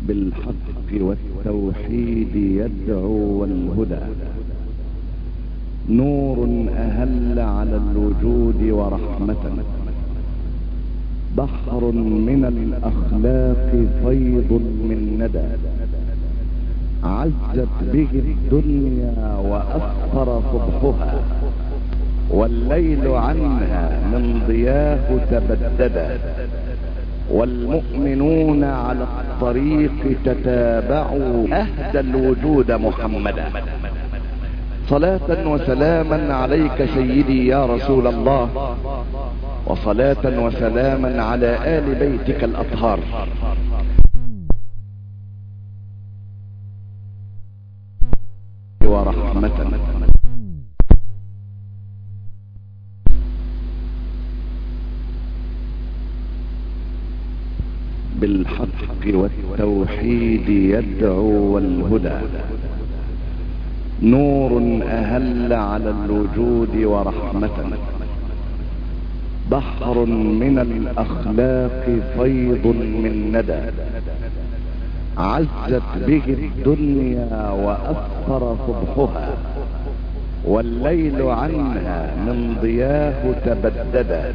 بالحق والتوحيد يدعو والهدى، نور أهل على الوجود ورحمة، بحر من الأخلاق فيض من ندى، عزت به الدنيا وأسفر صبحها، والليل عنها من ضياه تبددا، والمؤمنون على الطريق تتابعوا أهدى الوجود محمدا. صلاة وسلاما عليك سيدي يا رسول الله، وصلاة وسلاما على آل بيتك الأطهار، ورحمة بالحق والتوحيد يدعو والهدى، نور أهل على الوجود ورحمة، بحر من الأخلاق فيض من ندى، عزت به الدنيا وأسفر صبحها، والليل عنها من ضياه تبددا،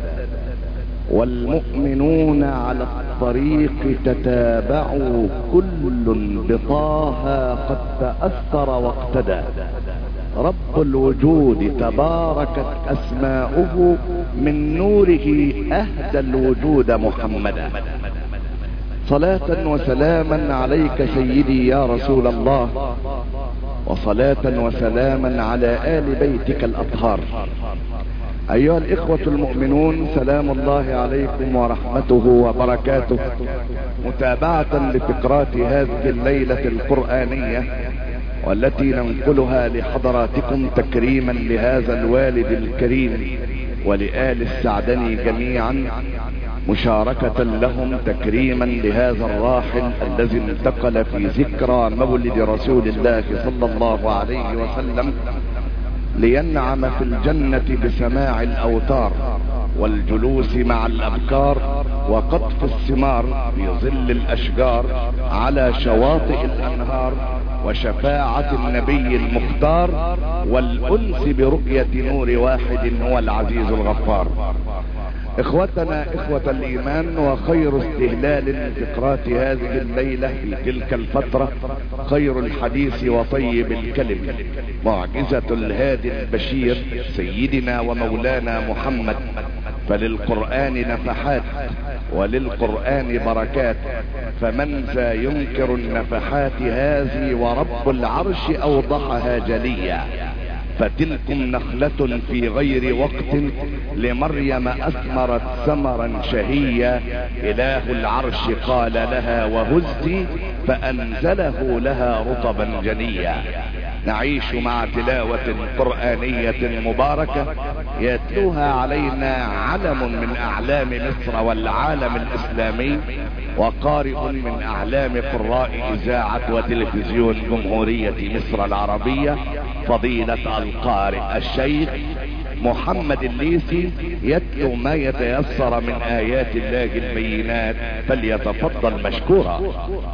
والمؤمنون على الطريق تتابعوا كل بطاها قد تأثر واقتدى، رب الوجود تباركت أسماؤه من نوره أهدى الوجود محمدا. صلاة وسلاما عليك سيدي يا رسول الله، وصلاة وسلاما على آل بيتك الأطهار. أيها الإخوة المؤمنون، سلام الله عليكم ورحمته وبركاته، متابعة لفقرات هذه الليلة القرآنية، والتي ننقلها لحضراتكم تكريما لهذا الوالد الكريم ولآل السعدني جميعا، مشاركة لهم تكريما لهذا الراحل الذي انتقل في ذكرى مولد رسول الله صلى الله عليه وسلم، لينعم في الجنة بسماع الأوتار والجلوس مع الأبكار وقطف الثمار في ظل الأشجار على شواطئ الأنهار، وشفاعة النبي المختار، والأنس برؤية نور واحد هو العزيز الغفار. اخوتنا اخوة الايمان، وخير استهلال فقرات هذه الليلة في تلك الفترة خير الحديث وطيب الكلم، معجزة الهادي البشير سيدنا ومولانا محمد. فللقرآن نفحات وللقرآن بركات، فمن ذا ينكر النفحات هذه ورب العرش اوضحها جليا. فتلكم نخلة في غير وقت لمريم أثمرت ثمرا شهيا، إله العرش قال لها وهزي فأنزله لها رطبا جنيا. نعيش مع تلاوة قرآنية مباركة يتلوها علينا علم من أعلام مصر والعالم الإسلامي، وقارئ من أعلام قراء إذاعة وتلفزيون جمهورية مصر العربية، فضيلة القارئ الشيخ محمد الليثي، يتلو ما يتيسر من آيات الله البينات، فليتفضل مشكورا.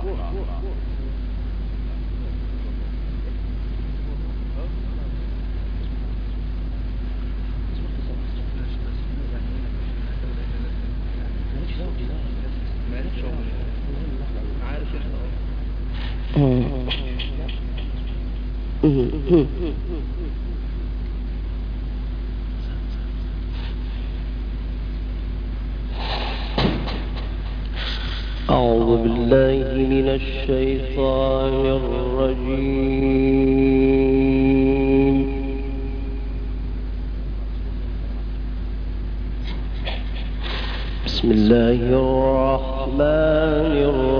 أعوذ بالله من الشيطان الرجيم. بسم الله الرحمن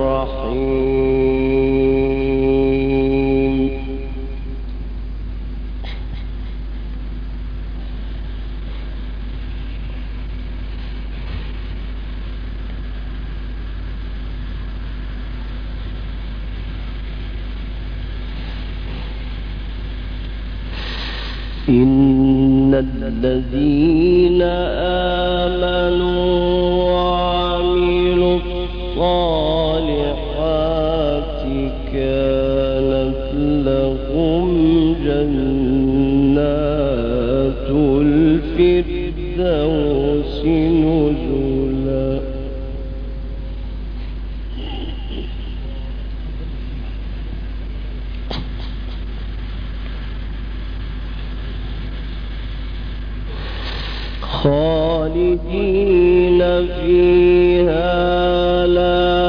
الرحيم. إن الذين آمنوا وعملوا الصالحات خالدين فيها لا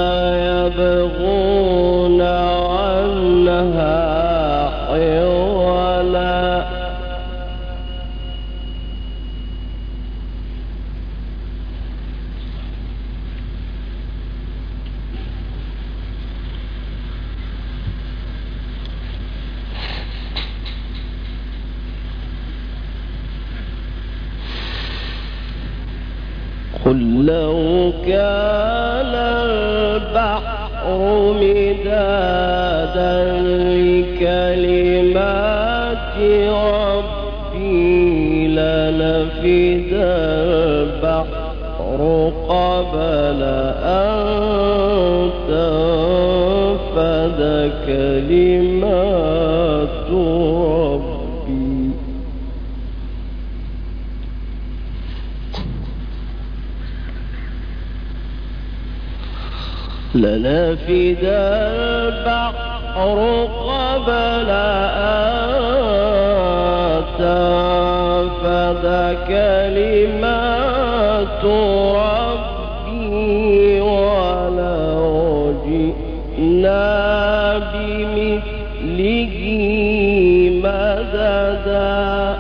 يبغون عنها حولا قل لو كان البحر مدادا لكلمات ربي لنفد البحر قبل أن تنفد كلمات ربي لنفد البحر قبل أن تنفد كلمات ربي ولو جئنا بمثله مددا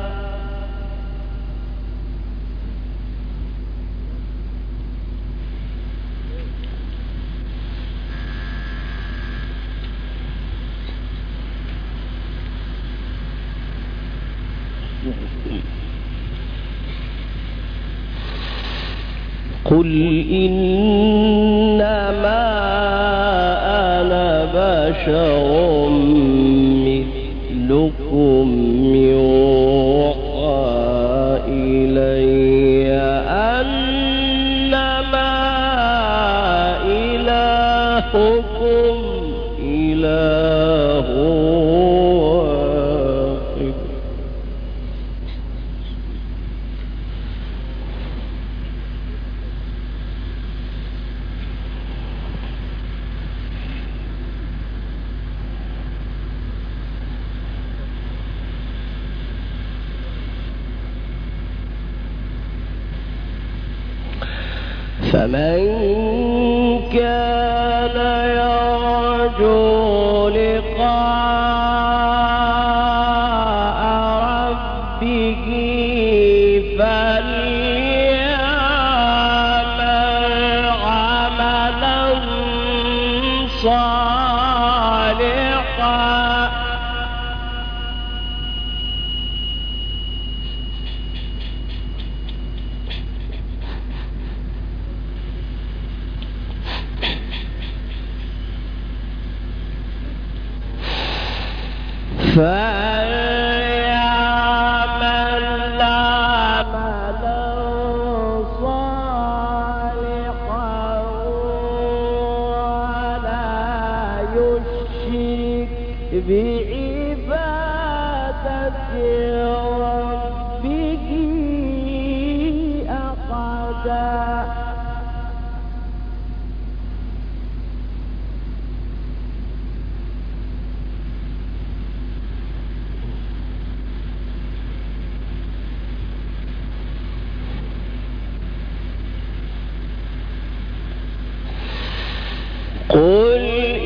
قل إنما أنا بشر مثلكم يوحى إلي أنما إلهكم إله واحد فمن كان يرجو لقاء ربه فليعمل عملا صالحا فليعمل عملا صالحا ولا يشرك بعبادة ربه أحدا قل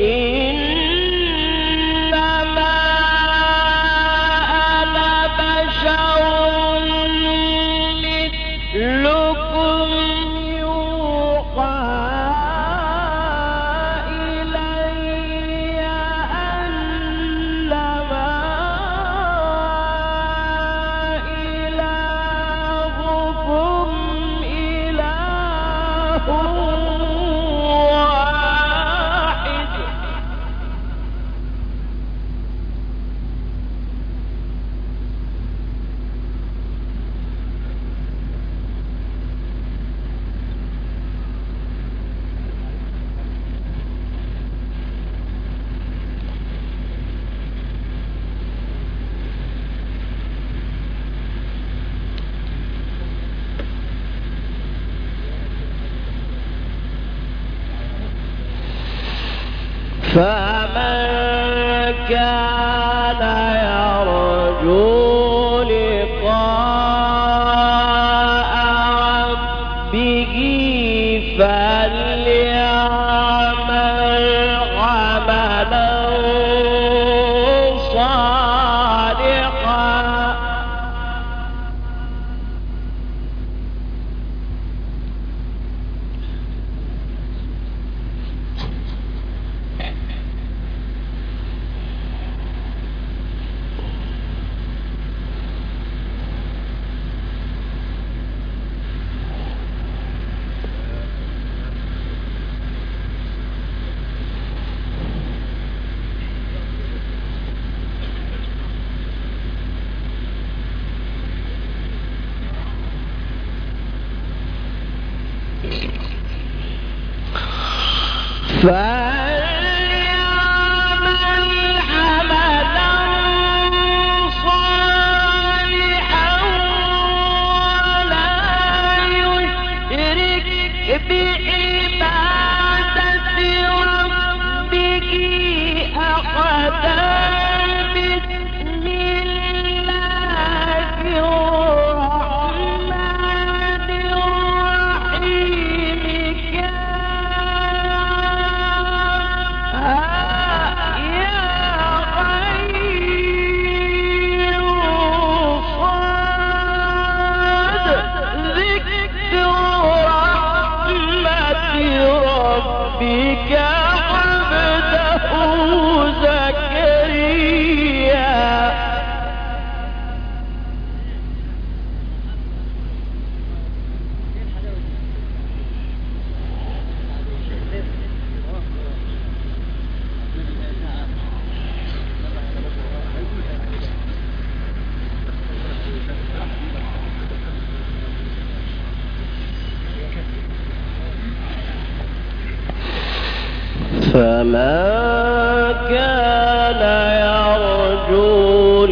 إنما أنا بشر مثلكم يوحى إلي أنما إلهكم إله فمن كان يرجو لقاء فمن كان يرجو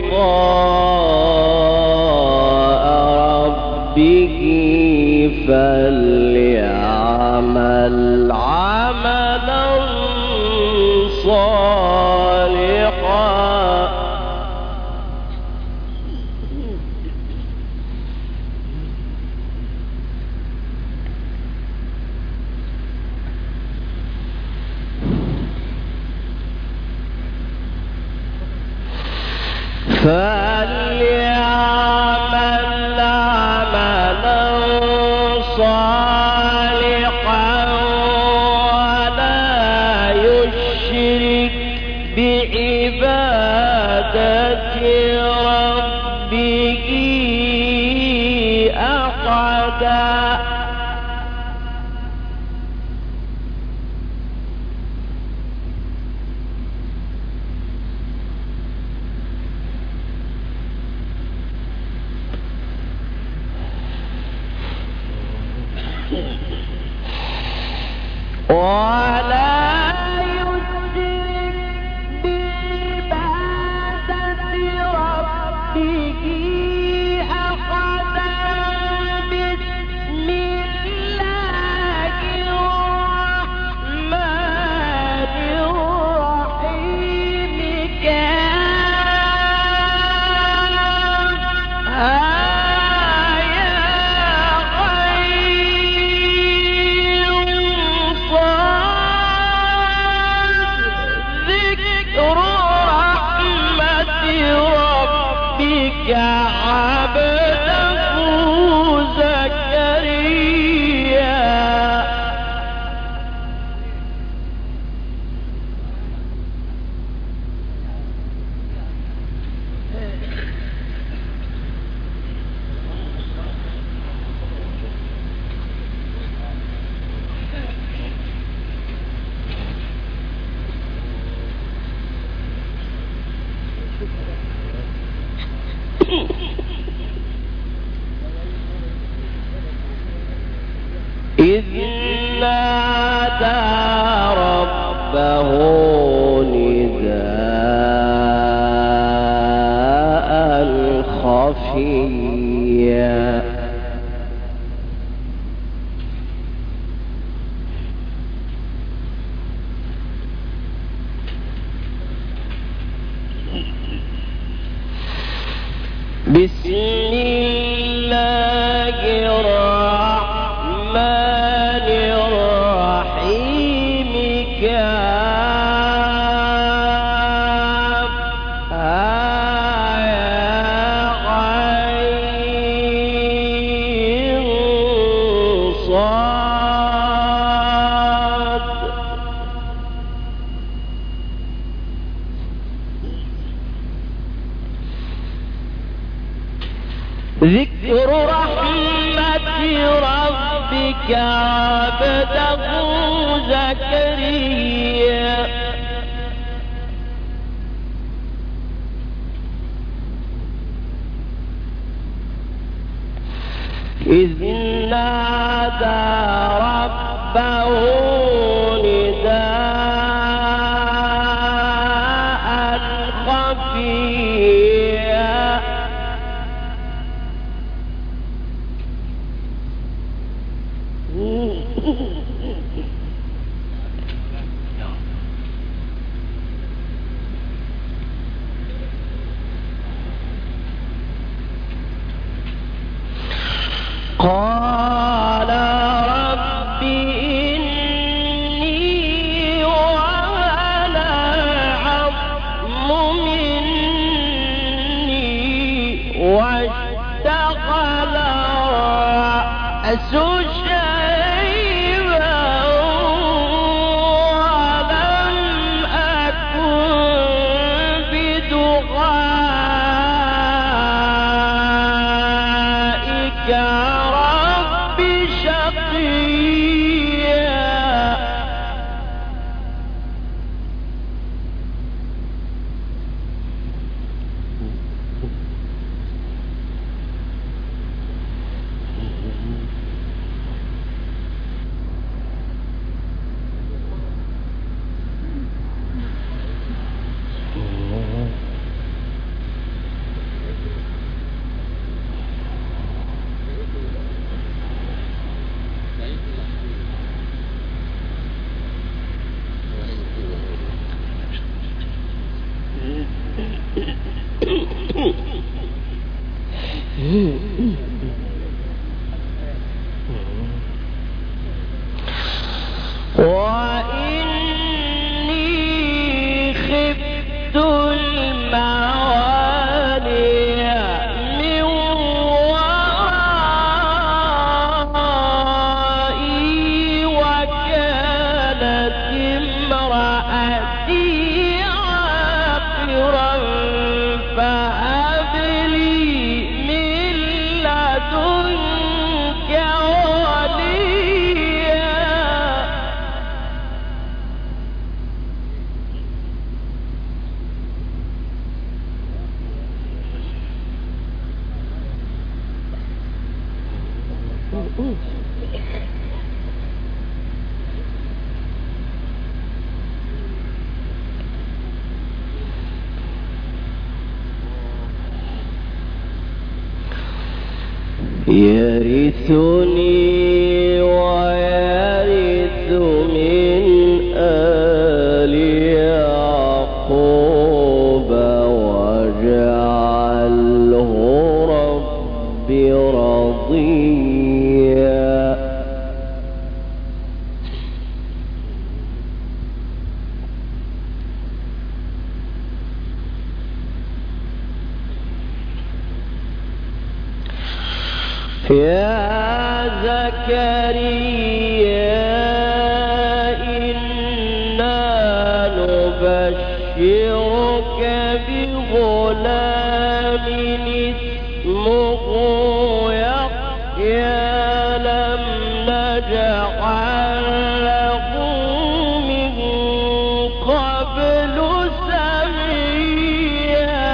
لقاء ربه فليعمل عملا صالحا فليعمل عملا صالحا ولا يشرك بعبادة ربه أحدا. ولا يشرك بعبادة ربه أحدا. بسم الله الرحمن الرحيم. عبده زكريا إذ نادى ربه نداء خفيا بسم الله الرحمن الرحيم. ذكر رحمة ربك عبده زكريا إذ نادى ربه نداء خفيا قال رب إني وهنى العظم مني واشتعل الرأس شيبا ولم أكن بدعائك رب شقيا وإني خفت الموالي من ورائي وكانت امرأتي عاقرا فهب لي من لدنك وليا يرثني ويرث من آل يعقوب واجعله رب رضيا يا زكريا إنا نبشرك بغلام اسمه يحيى لم نجعل له من قبل سميا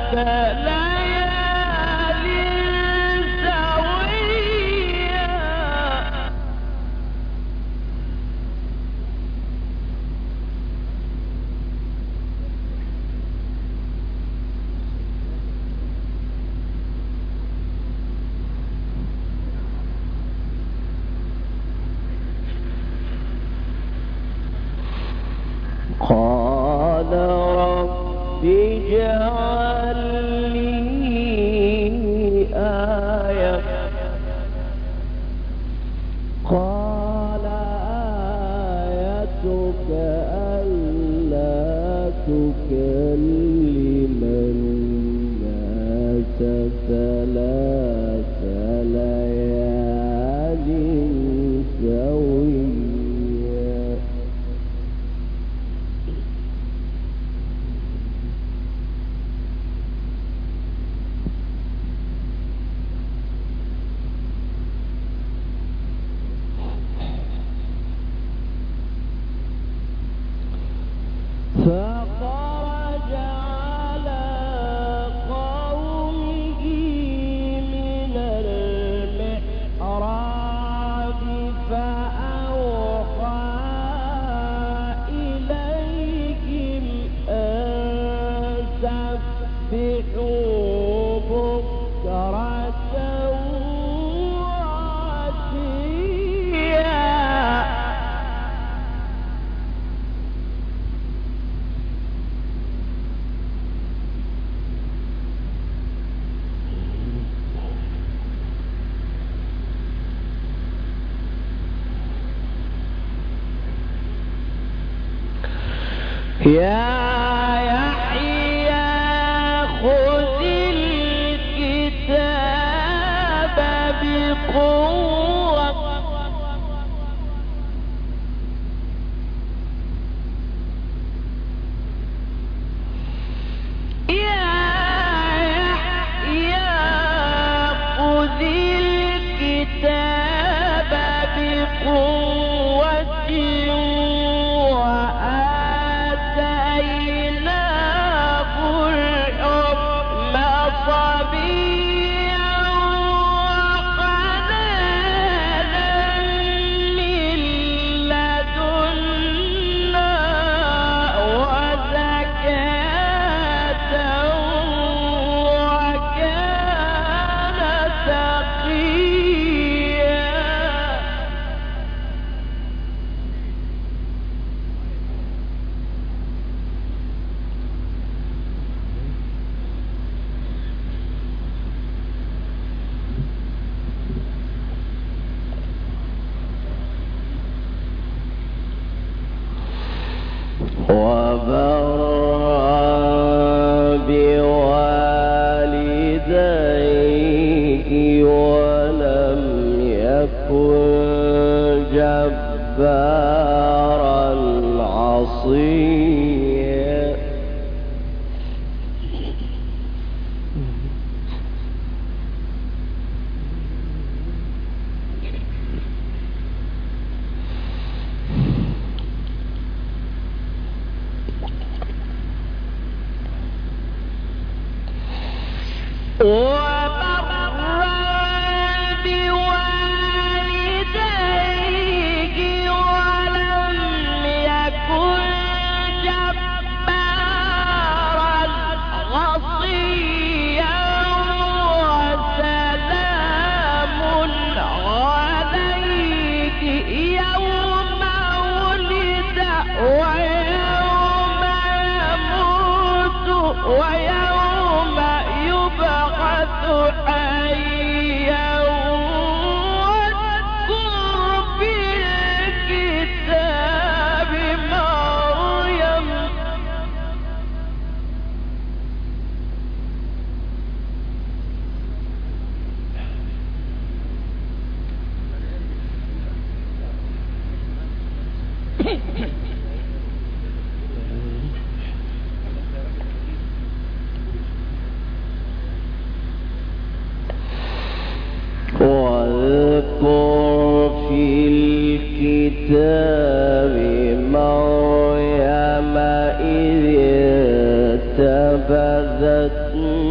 قال رب اجعل لي آية قال آيتك ألا تكلم الناس 3 ليال سويا. فخرج على قومه من المحراب فأوحى إليهم أن سبحوا بكرة وعشيا. يا يحيى خذ الكتاب بقوة يا يحيى خذ الكتاب بقوة وبرا بوالديه ولم يكن جبارا عصيا. وبرا بوالديه ولم يكن جبارا عصيا. وسلام عليه يوم ولد ويوم يموت ويوم يبعث حيا. واذكر في الكتاب مريم واذكر في الكتاب مريم إذ انتبذت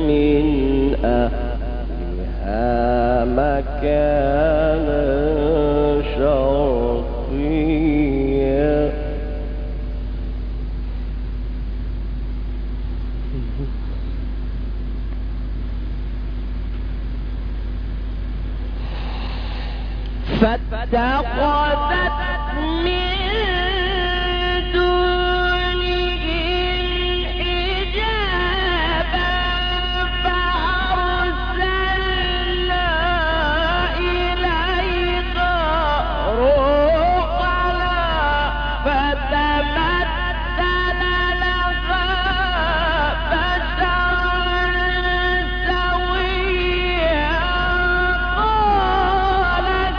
مكانا شرقيا فاتخذت من دونهم حجابا فأرسلنا إليها روحنا فتمثل لها بشرا سويا قالت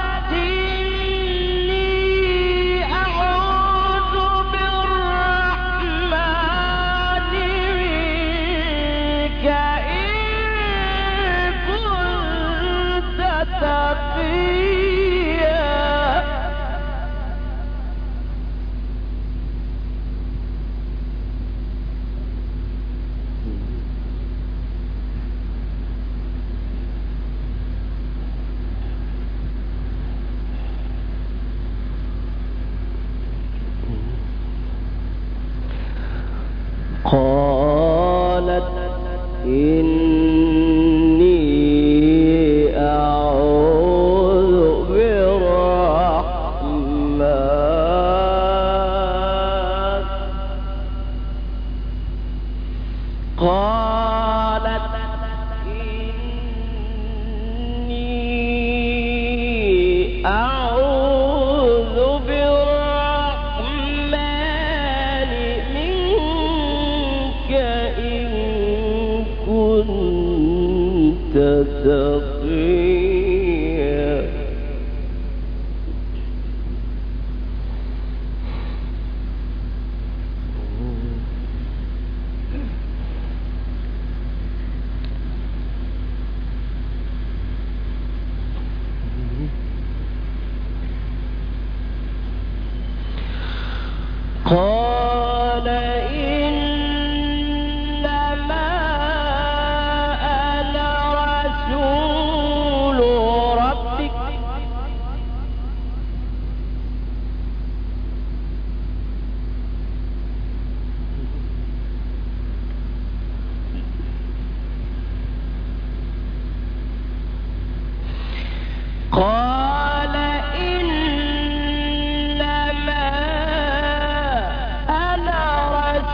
إني أعوذ بالرحمن منك إن كنت تقيا قالت إني أعوذ بالرحمن قالت إني أعوذ بالرحمن منك إن كنت تقيا قال إنما أنا رسول ربك قال إنما أنا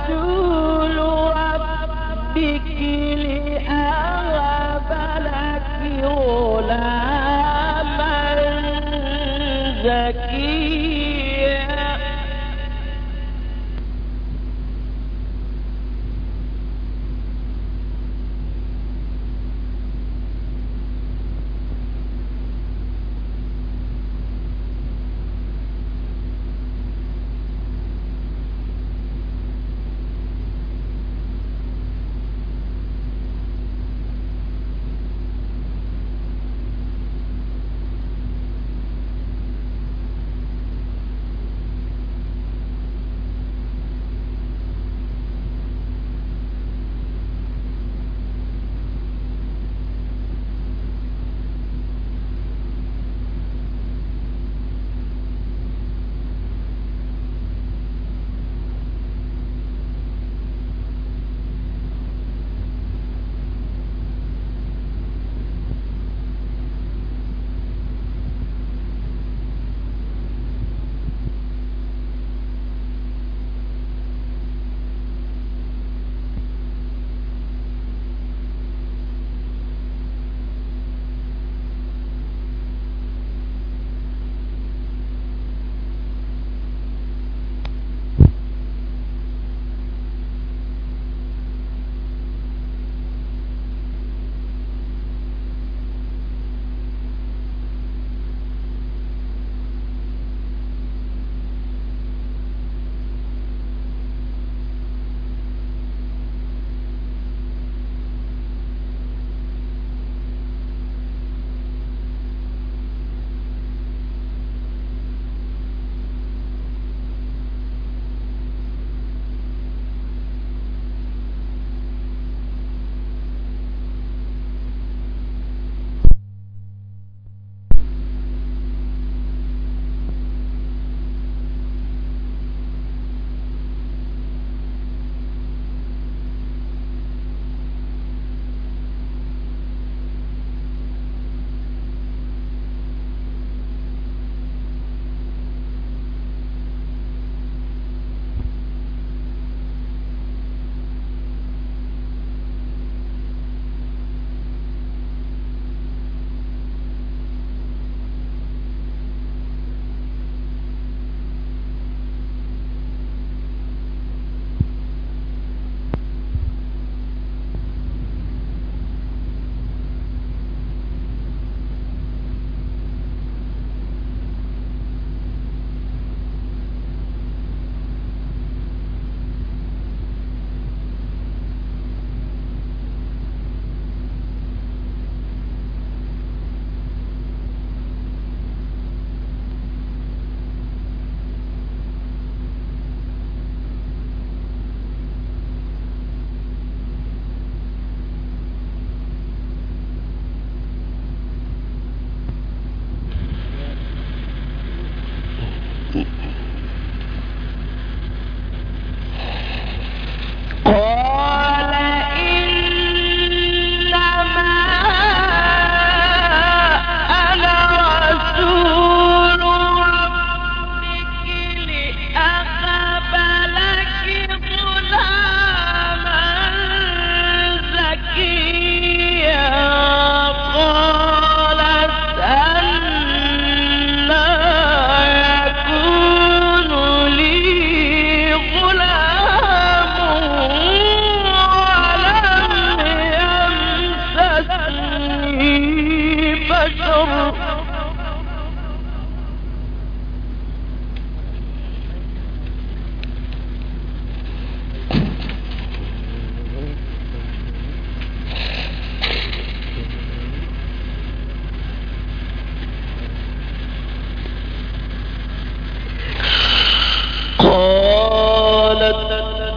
قالت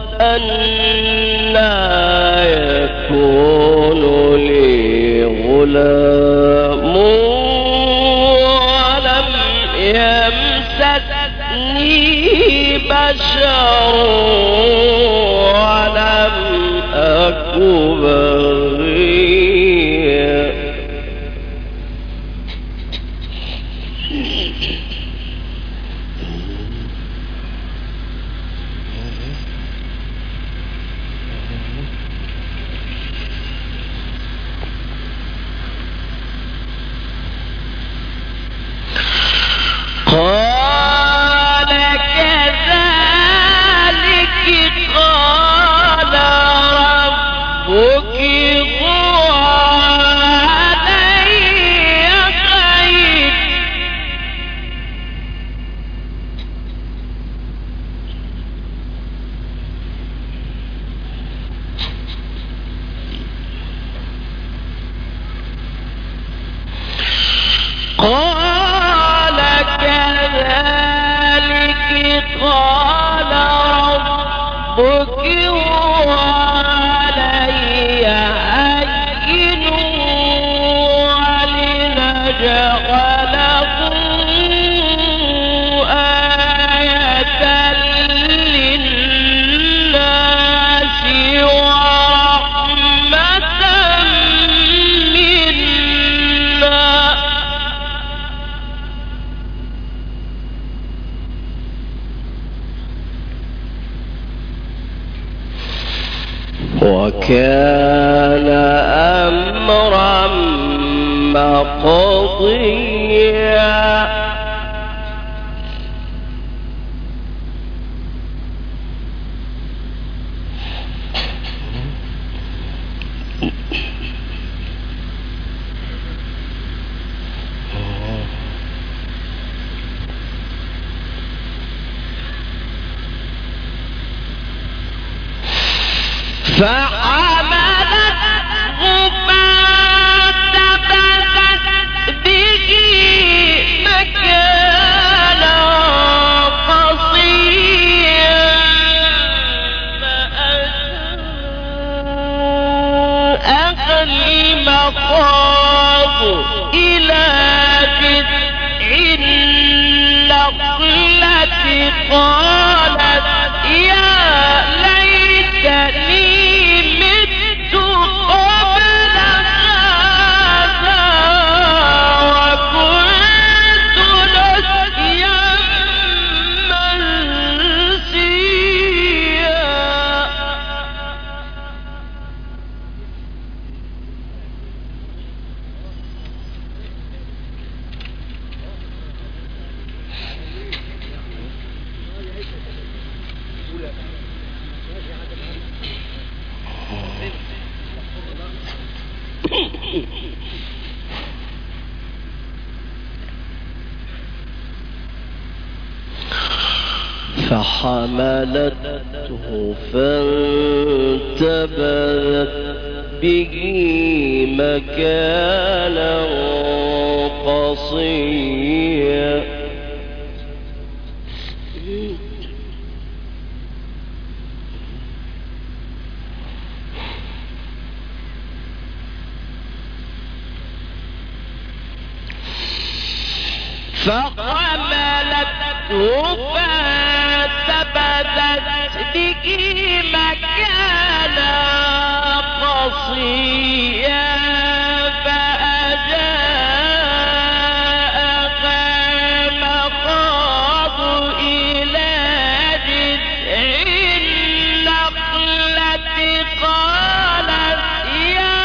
أنى يكون لي غلام ولم يمسسني بشر ولم أك بغيا. قال كذلك قال ربك هو علي خير. قال كذلك قال ربك هو علي هين ولنجعله آية للناس ورحمة منا. وكان أمرا مقضيا. فحملته فانتبذت به مكانا قصيا فأجاءها المخاض إلى جذع النخلة قالت يا ليتني مت قبل هذا وكنت نسيا منسيا. فحملته فانتبذت به مكانا قصيا. فحملته فانتبذت به مكانا قصيا فأجاءها المخاض إلى جذع النخلة قالت يا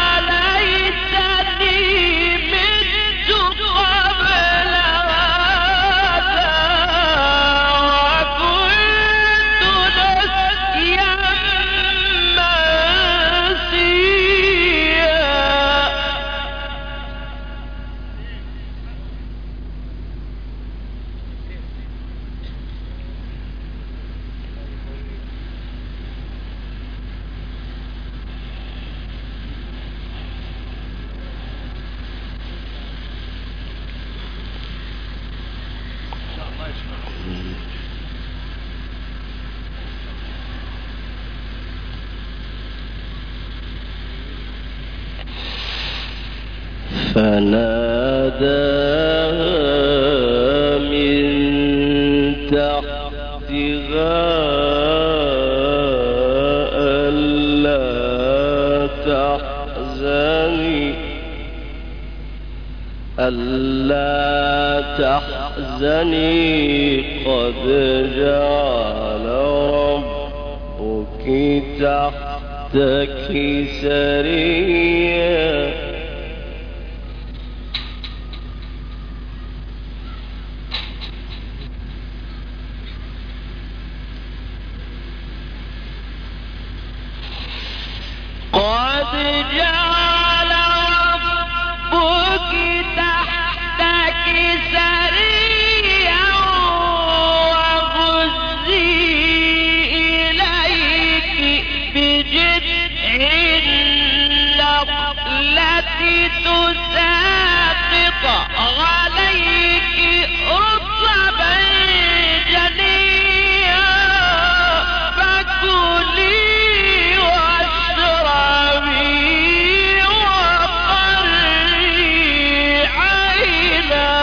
ليتني مت قبل هذا وكنت نسيا منسيا. فناداها من تحتها ألا تحزني قد جعل ربك تحتك سريا قد جعل ربك تحتك سريا وهزي إليك بجذع النخلة تساقط عليك رطبا جنيا فكلي واشربي وقري عينا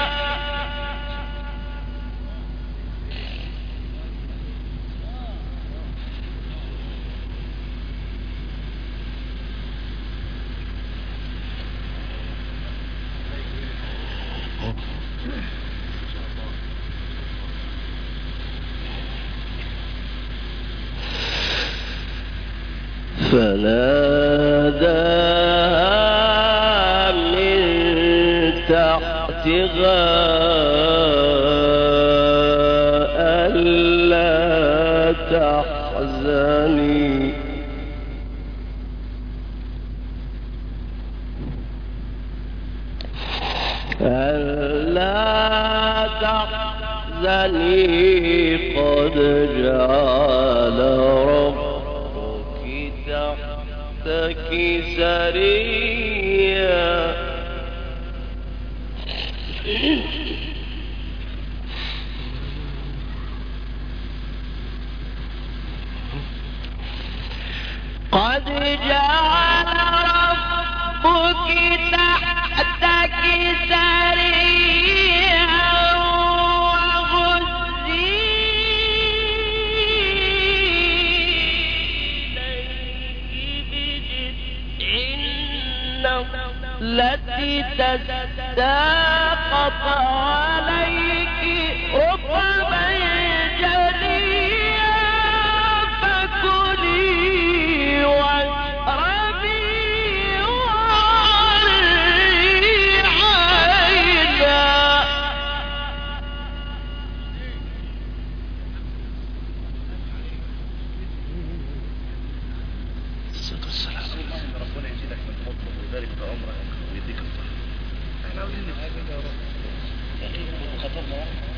فناداها من تحتها ألا تحزني قد جعل ربك تحتك سريا قد جعل ربك تحتك سريا وهزي إليك بجذع التي تساقط عليك رطبا جنيا فكلي واشربي وقري عينا ربنا يزيدك من فضله ويبارك في عمرك ويديك الصحة. احنا عاوزين نفهم يا رب. يا اخي خطرنا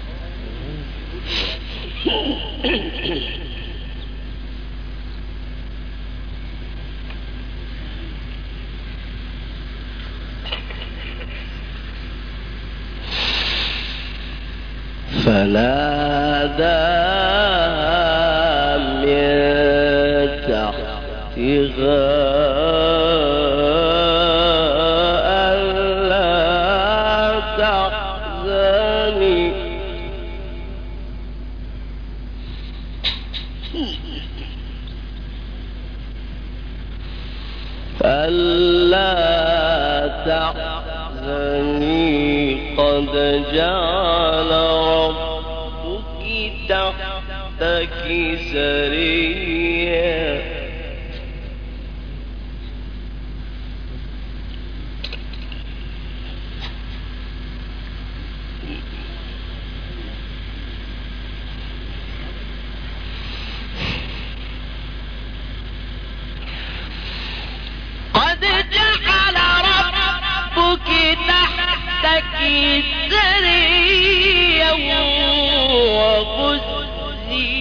فناداها من تحتها ألا تحزني قد جعل ربك تحتك سريا قد جعل ربك تحتك سريا وهزي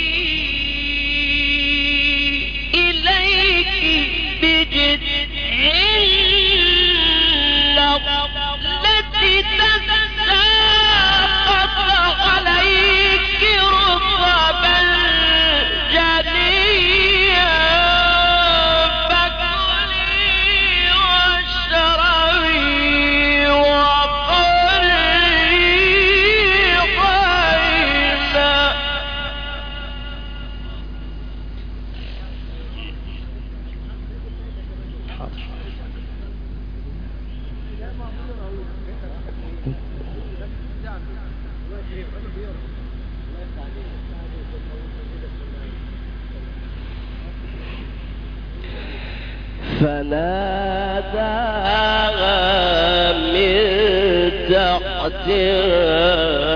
إليك بجذع النخلة تساقط عليك رطبا جنيا فكلي واشربي فناداها من تحتها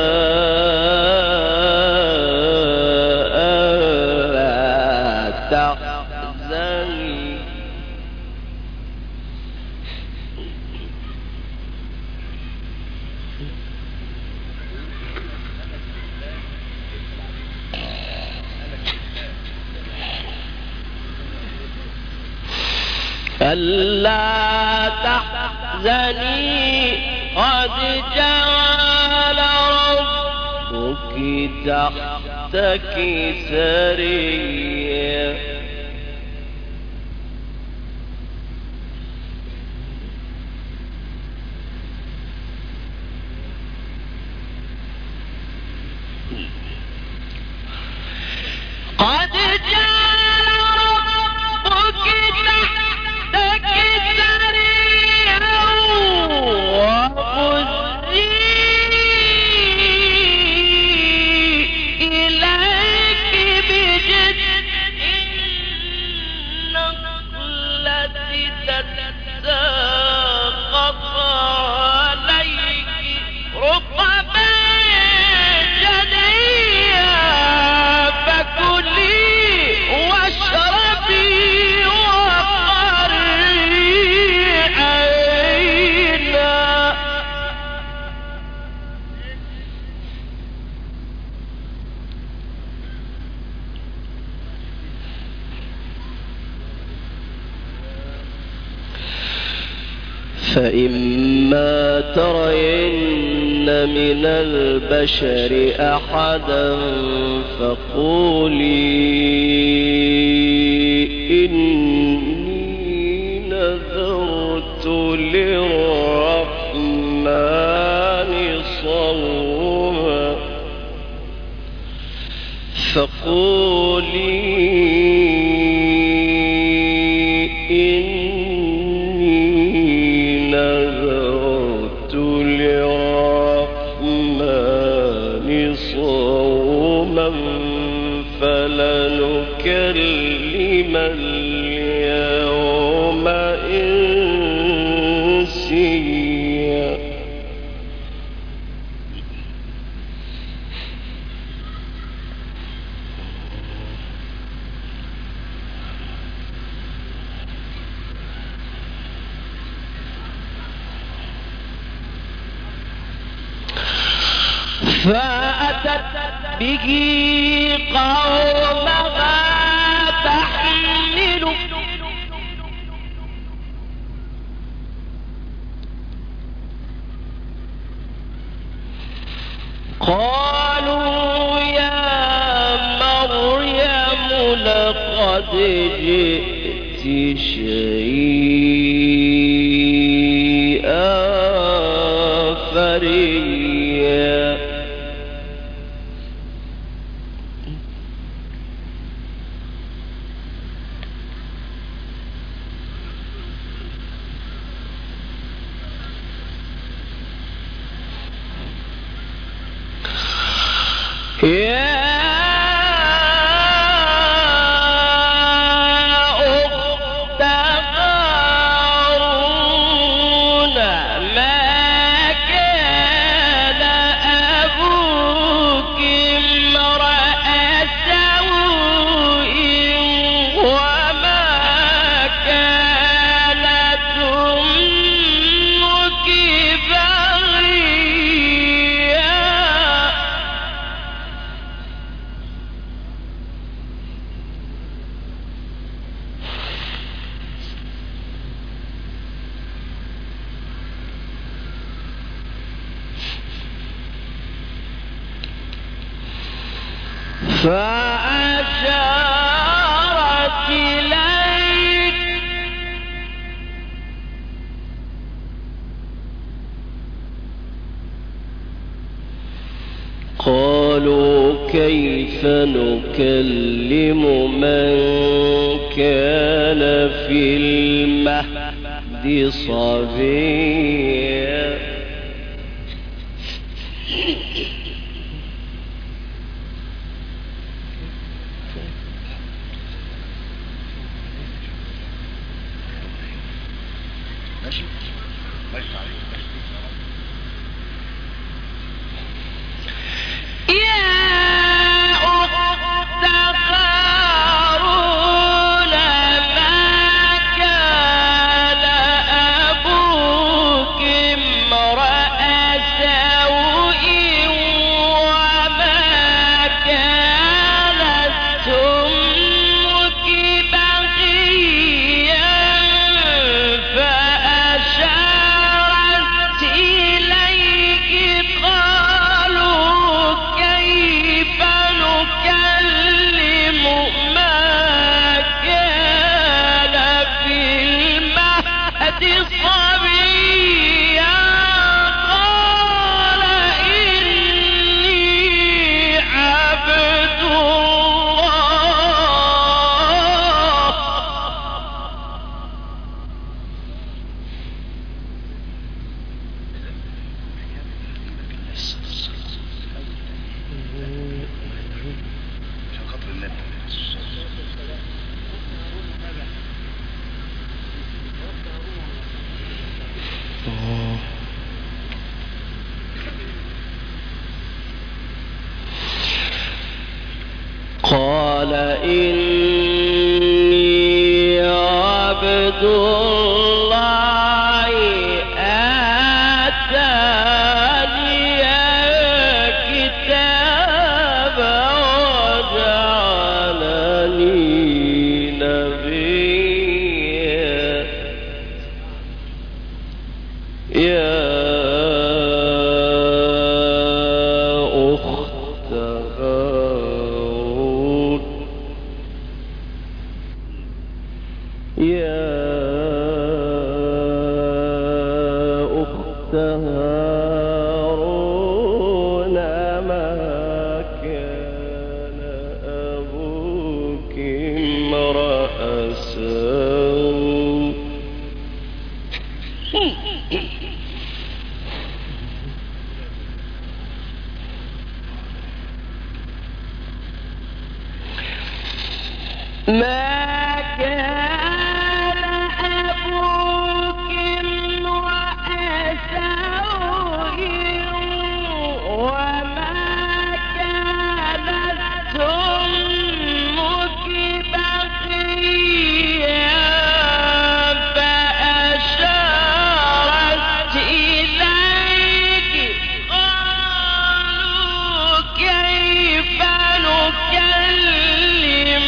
ألا تحزني ألا تحزني قد جعل ربك تحتك سريا قد جعل ربك تحتك سريا وخذي إليك بجذع النخلة تتساقط عليك رطبا جنيا فكلي واشربي وقري عينا فإما ترين من البشر أحدا فقولي إني نذرت للرحمن صوما فقولي نذرت للرحمن صوما فلنكلم اليوم إنسيا فأتت به قومها تحمله قالوا يا مريم لقد جئت شيئا فريا يا أخت هارون ما كان أبوك امرأ سوء وما كانت أمك بغيا فأشارت إليك قالوا كيف نكلم من كان في المهد صبيا قال إني عبد الله آتاني الكتاب وجعلني نبيا يا أخت هارون يا أخت هارون ما كان أبوك امرأ سوء ما كان أبوك امرأ سوء وما كانت أمك بغيا فأشارت إليه قالوا كيف نكلم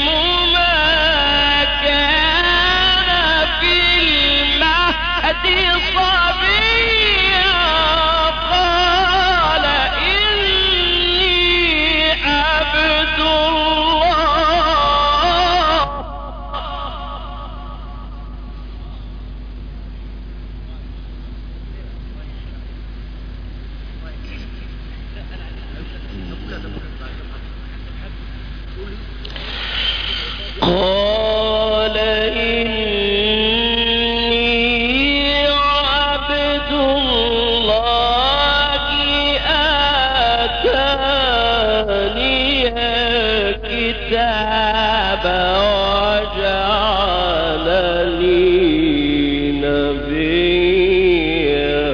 صبيا قال إني عبد الله قال إني عبد الله آتاني الكتاب وجعلني نبيا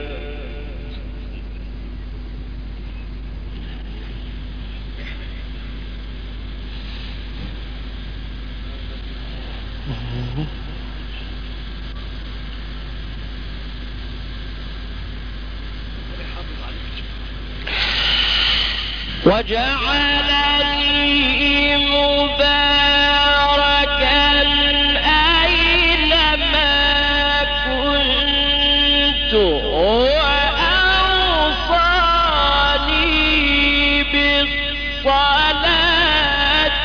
وجعلني مباركا أينما كنت وأوصاني بالصلاة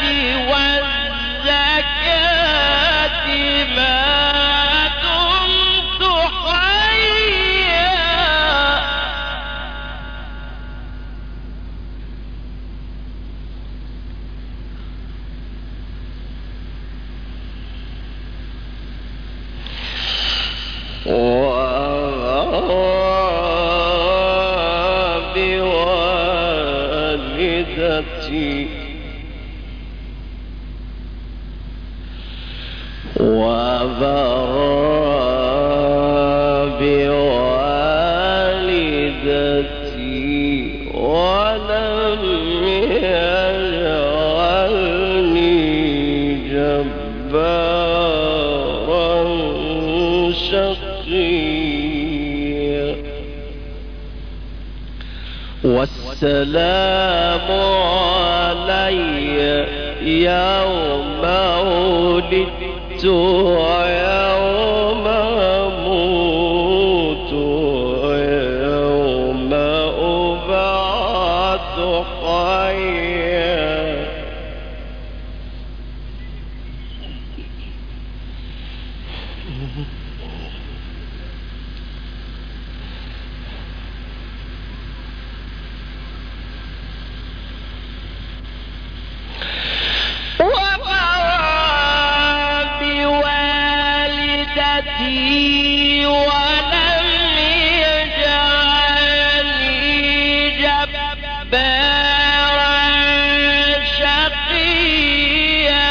والزكاة ما دمت حيا بوالدتي وبرا والسلام علي يوم ولدت ويوم أموت ويوم أبعث حيا. ولم يجعلني جبارا شقيا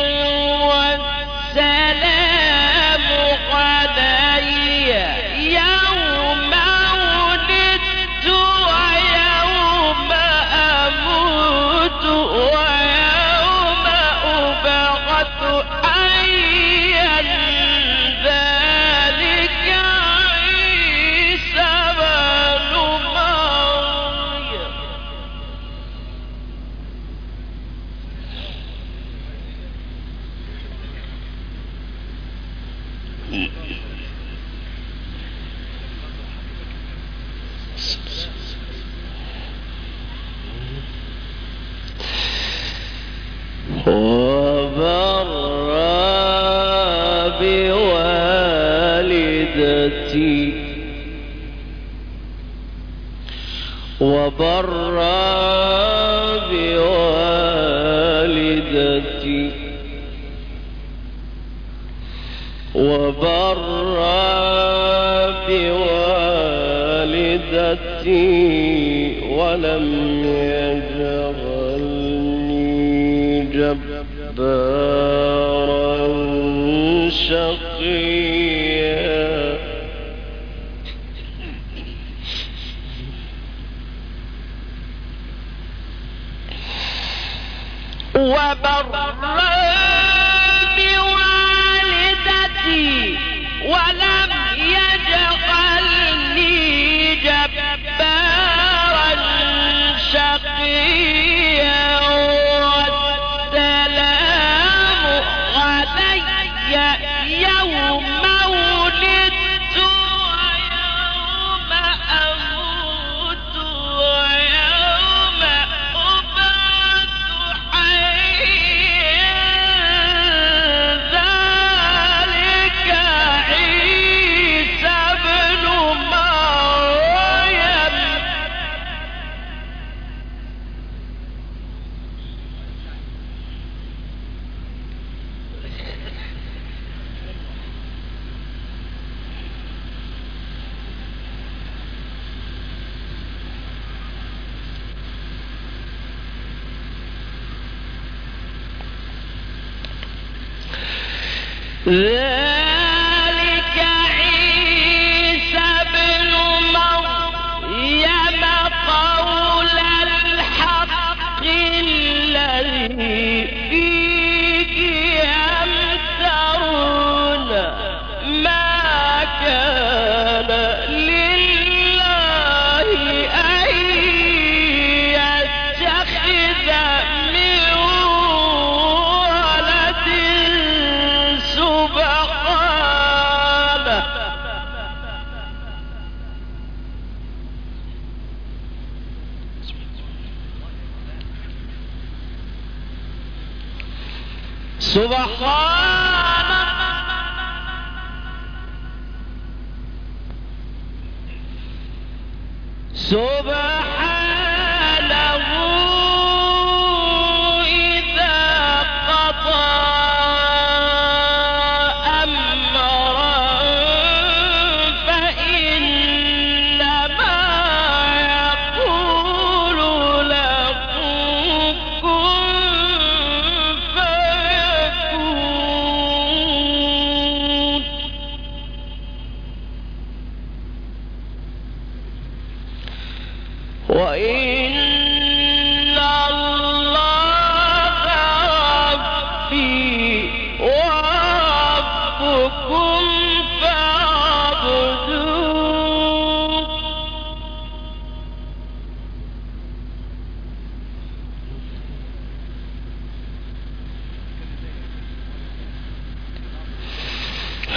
والسلام علي يوم ولدت ويوم أموت ويوم أبعث حيا. ذلك عيسى بن مريم. وبرا بوالدتي ولم يجعلني جبارا شقيا. وبرا بوالدتي ولم يجعلني جبارا شقيا. والسلام علي يوم ولدت ويوم أموت ويوم أبعث حيا. ذلك عيسى بن مريم. ذلك عيسى بن مريم قول الحق الذي فيه يمترون. ما كان لله أن يتخذ من ولد سبحانه. سبحانه إذا قضى أمرا فإنما يقول له كن فيكون.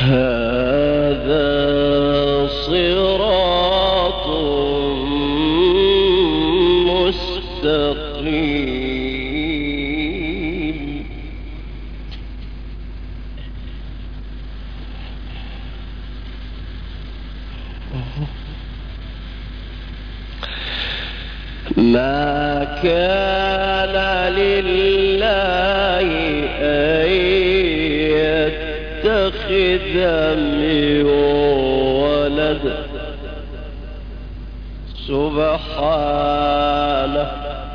هذا صراط مستقيم. ما كان لله أن يتخذ من ولد سبحانه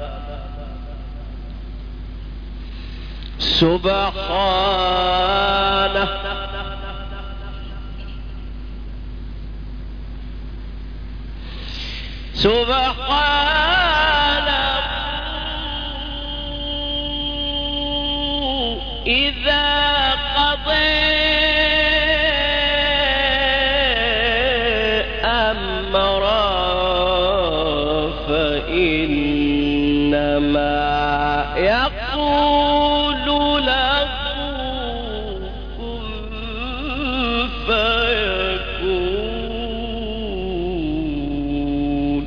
إذا قضى أمرا فإنما يقول له كن فيكون.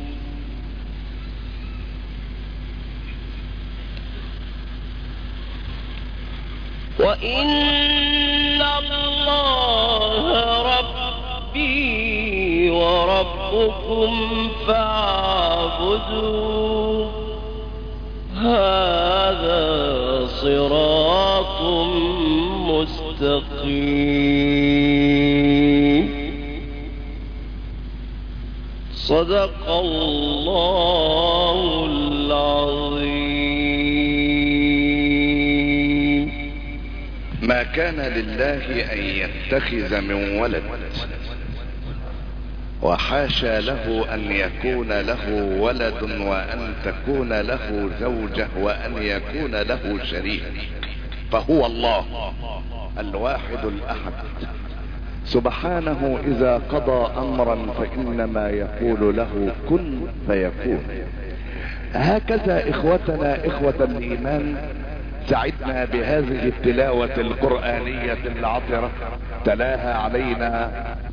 وإن الله ربي وربكم فاعبدوه هذا صراط مستقيم. صدق الله العظيم. ما كان لله ان يتخذ من ولد، وحاشا له ان يكون له ولد وان تكون له زوجة وان يكون له شريك، فهو الله الواحد الاحد سبحانه. اذا قضى امرا فانما يقول له كن فيكون. هكذا اخوتنا اخوة الايمان سعدنا بهذه التلاوة القرآنية العطرة تلاها علينا